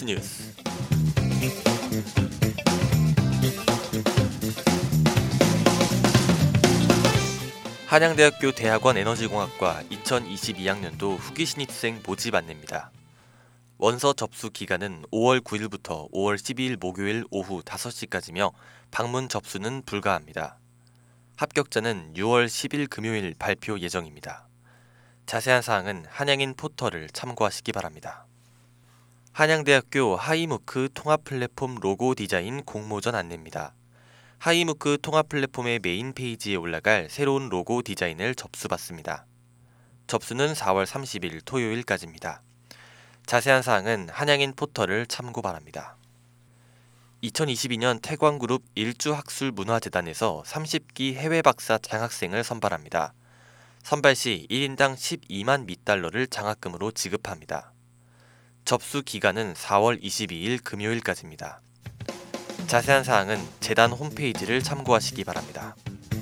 헙스 뉴스. 한양대학교 대학원 에너지공학과 2022학년도 후기 신입생 모집 안내입니다. 원서 접수 기간은 5월 9일부터 5월 12일 목요일 오후 5시까지며 방문 접수는 불가합니다. 합격자는 6월 10일 금요일 발표 예정입니다. 자세한 사항은 한양인 포털을 참고하시기 바랍니다. 한양대학교 하이무크 통합플랫폼 로고 디자인 공모전 안내입니다. 하이무크 통합플랫폼의 메인 페이지에 올라갈 새로운 로고 디자인을 접수받습니다. 접수는 4월 30일 토요일까지입니다. 자세한 사항은 한양인 포털을 참고 바랍니다. 2022년 태광그룹 일주학술문화재단에서 30기 해외박사 장학생을 선발합니다. 선발 시 1인당 12만 미달러를 장학금으로 지급합니다. 접수 기간은 4월 22일 금요일까지입니다. 자세한 사항은 재단 홈페이지를 참고하시기 바랍니다.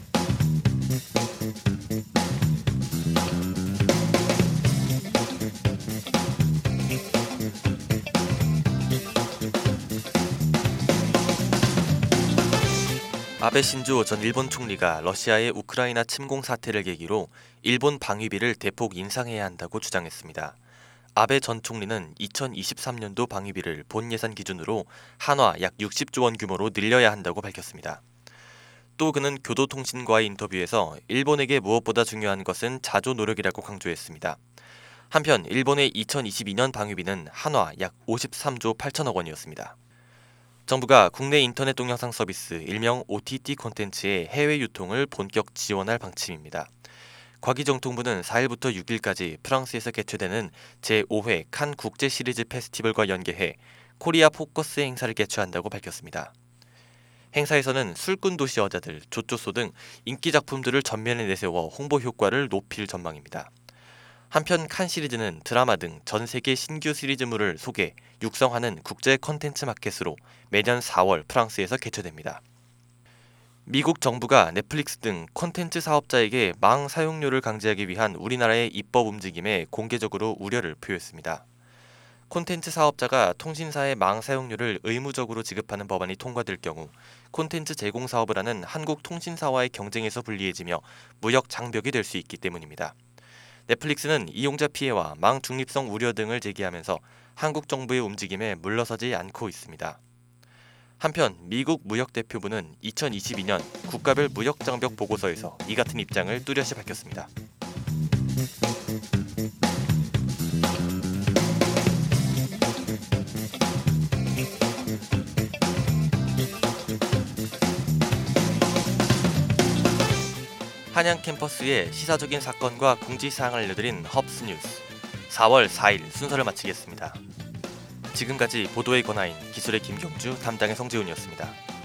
아베 신조 전 일본 총리가 러시아의 우크라이나 침공 사태를 계기로 일본 방위비를 대폭 인상해야 한다고 주장했습니다. 아베 전 총리는 2023년도 방위비를 본 예산 기준으로 한화 약 60조 원 규모로 늘려야 한다고 밝혔습니다. 또 그는 교도통신과의 인터뷰에서 일본에게 무엇보다 중요한 것은 자조 노력이라고 강조했습니다. 한편 일본의 2022년 방위비는 한화 약 53조 8천억 원이었습니다. 정부가 국내 인터넷 동영상 서비스 일명 OTT 콘텐츠의 해외 유통을 본격 지원할 방침입니다. 과기정통부는 4일부터 6일까지 프랑스에서 개최되는 제5회 칸 국제 시리즈 페스티벌과 연계해 코리아 포커스 행사를 개최한다고 밝혔습니다. 행사에서는 술꾼 도시 여자들, 조조소 등 인기 작품들을 전면에 내세워 홍보 효과를 높일 전망입니다. 한편 칸 시리즈는 드라마 등 전 세계 신규 시리즈물을 소개, 육성하는 국제 컨텐츠 마켓으로 매년 4월 프랑스에서 개최됩니다. 미국 정부가 넷플릭스 등 콘텐츠 사업자에게 망 사용료를 강제하기 위한 우리나라의 입법 움직임에 공개적으로 우려를 표했습니다. 콘텐츠 사업자가 통신사의 망 사용료를 의무적으로 지급하는 법안이 통과될 경우 콘텐츠 제공 사업을 하는 한국 통신사와의 경쟁에서 불리해지며 무역 장벽이 될 수 있기 때문입니다. 넷플릭스는 이용자 피해와 망 중립성 우려 등을 제기하면서 한국 정부의 움직임에 물러서지 않고 있습니다. 한편 미국 무역대표부는 2022년 국가별 무역장벽 보고서에서 이 같은 입장을 뚜렷이 밝혔습니다. 한양 캠퍼스의 시사적인 사건과 공지사항을 알려드린 헙스 뉴스 4월 4일 순서를 마치겠습니다. 지금까지 보도의 권하인 기술의 김경주, 담당의 성재훈이었습니다.